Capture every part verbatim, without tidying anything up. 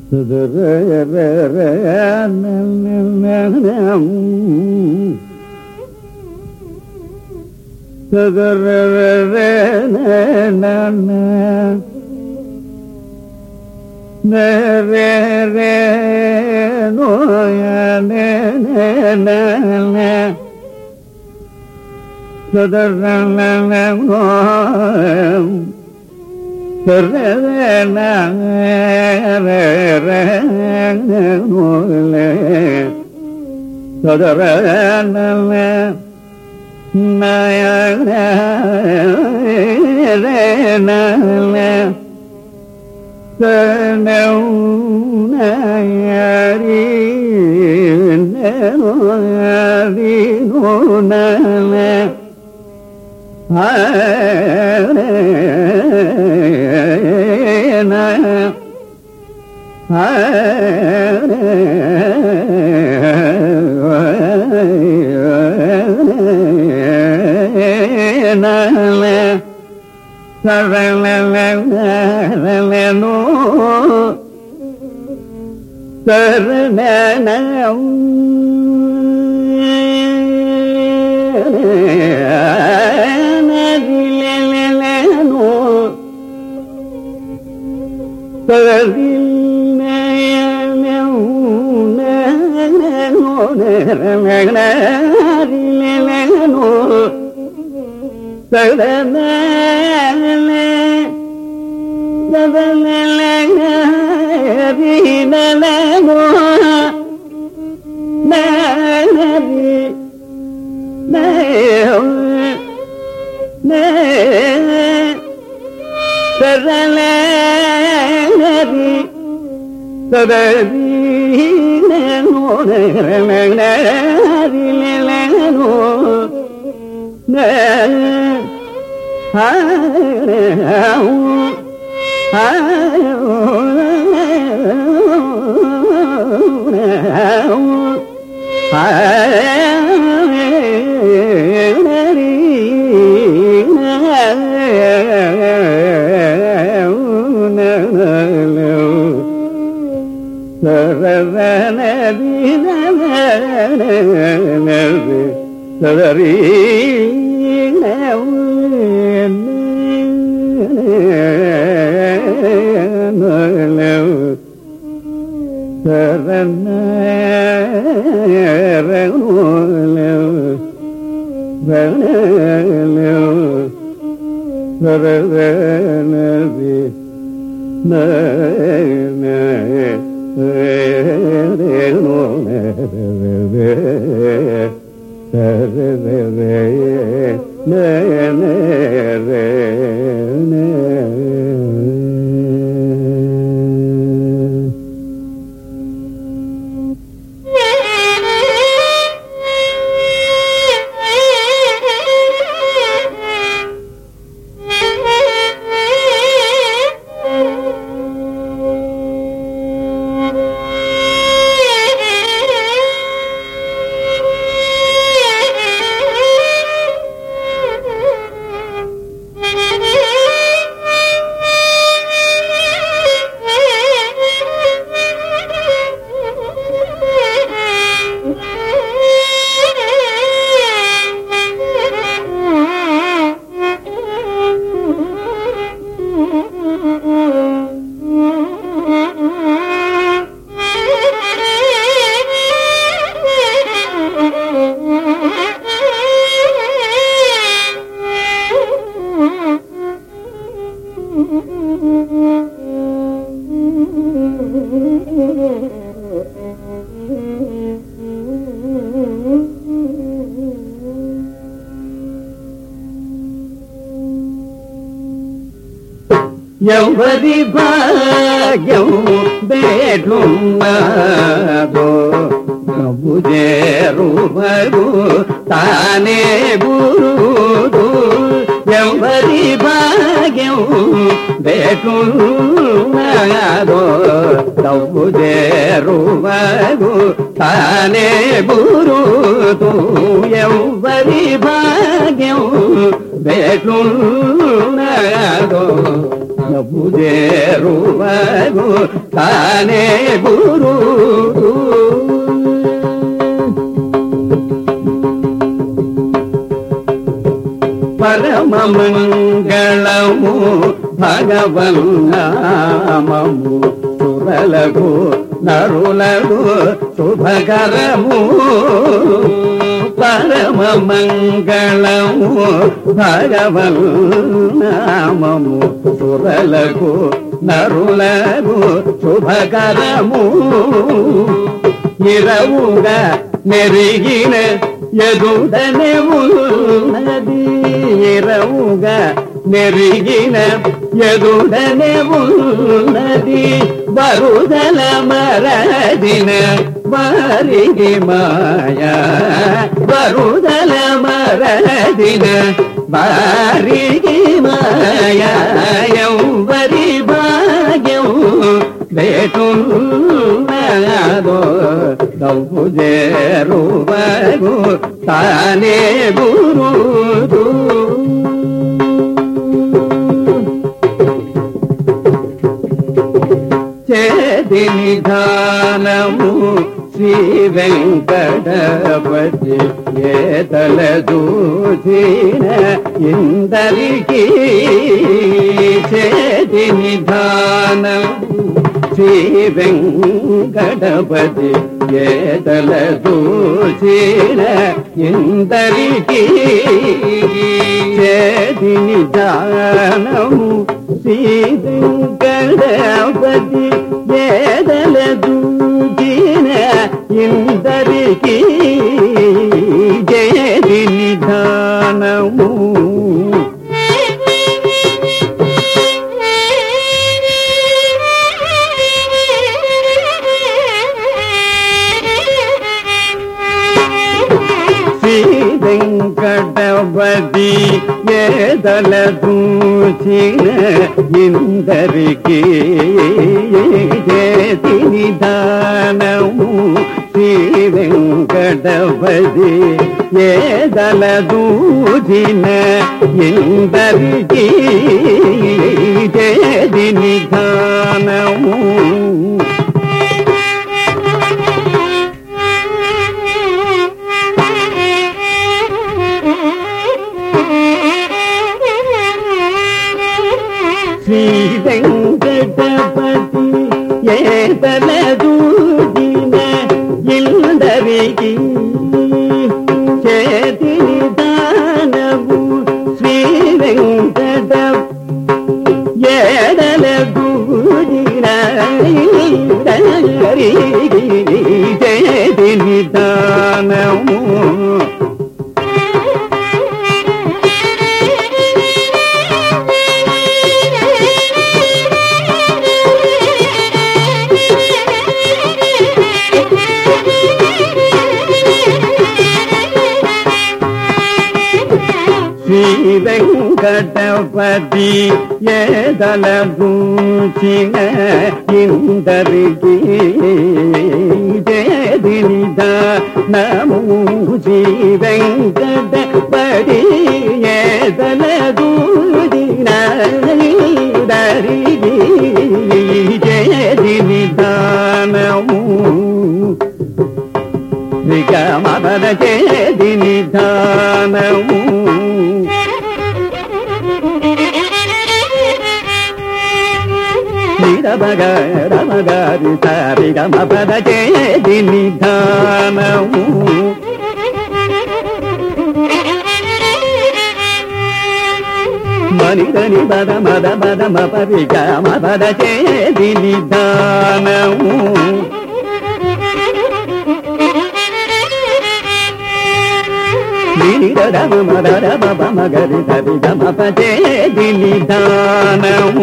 ఎవరి భాగ్యం బేఠున్నదో బుజేరు బగు తానే గురుదు ఎవరి భాగ్యం వేటున్నాదో తవ్వు చేరువగు తానే గురుతూ ఎవరి భాగ్యం వేటున్నాదో తవ్వు చేరువగు తానే గురుతూ పరమమంగళము భగవన్నామము సురలకు నరులకు శుభకరము పరమమంగళము భగవన్నామము సురలకు నరులకు శుభకరము ఇరవుగా నెరిగిన ఎదుడనే ఉన్నది ఇరవుగా నెరిగిన ఎదుడనే ఉన్నది బరుదల మరదిన వారికి మాయా బరుదల మరదిన వారికి మాయా ఎవరి భాగ్యం వేటున్నాదో తవ్వు చేరువగు తానే గురుతూ చేతి నిధానము శ్రీ వెంకటపతి ఏతల దూచిన ఇందరికీ చేతి నిధానము శ్రీ వెంకటపతి ఏతల దూచిన ఇందరికీ చేతి నిధానము శ్రీ వెంకటపతి ఏదల దూచిన ఇందరికీ చేతి నిధానము వెంకటపతి ఏదల దూచిన ఇందరికీ చేతి నిధానము శ్రీ వెంకటపతి ఏదల దూచిన ఇందరికీ చేతి నిధానము శ్రీ వెంకటపతి ఏతల దూచిన ఇందరికీ చేతి నిధానము శ్రీ వెంకట ఏదల దూచిన ఇందరికీ చేతి నిధానము శ్రీ వెంకటపతి ఏదల దూచిన ఇందరికీ చేతి నిధానము శ్రీ వెంకటపతి ఏదల దూచిన ఇందరికీ చేతి నిధానము శ్రీగమపద చేతి నిధానము రమగ రమగారి సారి గమపద చేతి నిధానము మనిదని పద మద మద మపరి గమపద చేతి నిధానము నిరమ మద రమ మగరి సరి గమప చేతి నిధానము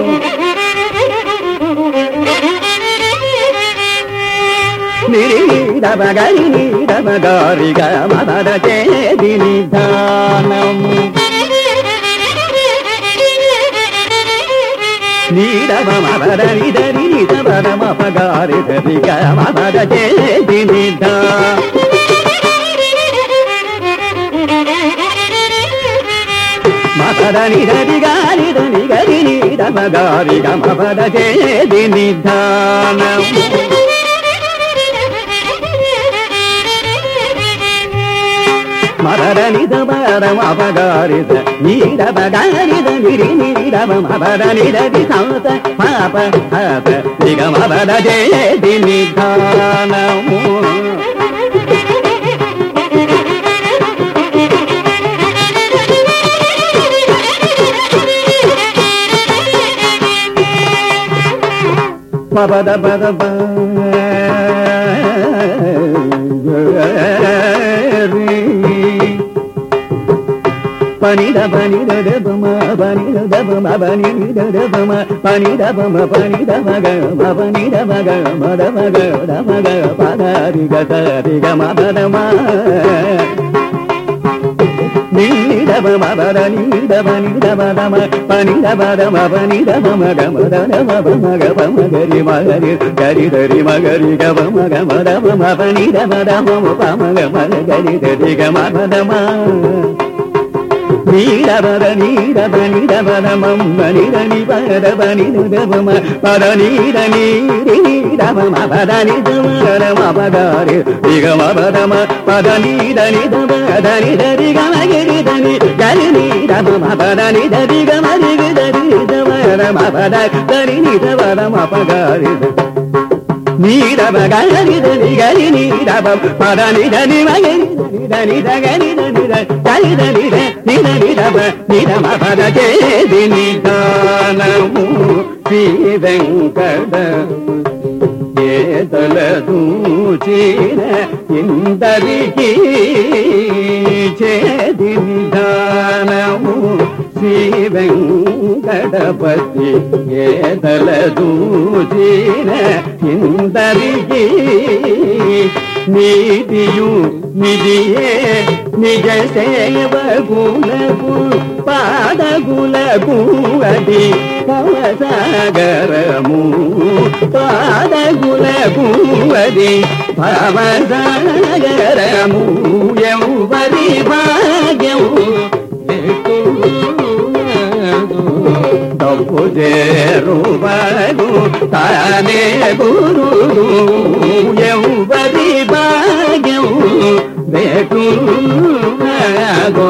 నిరమగరి నిరమగారి గమపద చేతి నిధానము నీడవ మద నిదని నిద పద మపగారి ధరి గమ పద చేతి నిద మపద నిధరి గారి ధని గరి నిదమ గారి గమ పద చేతి నిధానం మదర నిద పదమ అపగారిద నీడవ గారిద నిరి నీడవ మపద నిదరి సంత పాప హత నిగమ పద చేతి నిధానము పద పద పని దబని దబమ పని దబమ పని దబమ పని దబమ పని దబగ పని దబగ మదబగ దబగ పదరి గదరి గమ పదమ నీడవ మద నీడవ నిడవ దమ పని దబ దమ పని దమ మగ మద దమ మగ పమగరి మగరి గరి దరి మగరి గమ మగ మద మమ పని దమ దమ పమగ మగ గరి దరి గమ పదమ నీడవద నీడవ నిడవద మమ్మ నిదని పదవ నిదమ పద నీడ నీడి నీడవ పద నిదమ మపగారి నిగమ పదమ పద నీడ నిదమ దని దరి గమ గిరి దని గరి నీడవ పద నిదరి గమ గిరి దరి దమ పద దరి నిదవద మపగారి నీడవ గరి దని గరి నీడవ పద నిదని మగరి దని దగని దని గరి దని నిద నిదవ నిదమ పద చేతి నిధానము శ్రీ వెంకట ఏతల దూచిన ఇందరికి చేతి నిధానము శ్రీ వెంకటపతి ఏతల దూచిన ఇందరికి నీతియు నిధియే నిజ సేవకులకు పాదగులకు అది భవసాగరము పాదగులకు అది భవసాగరము ఎవరి భాగ్యము తప్పు చేరువగు తానే గురు ఎవరి భాగ్యం బేటుగో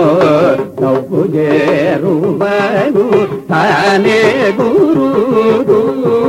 తప్పు చేరువగు తానే గురు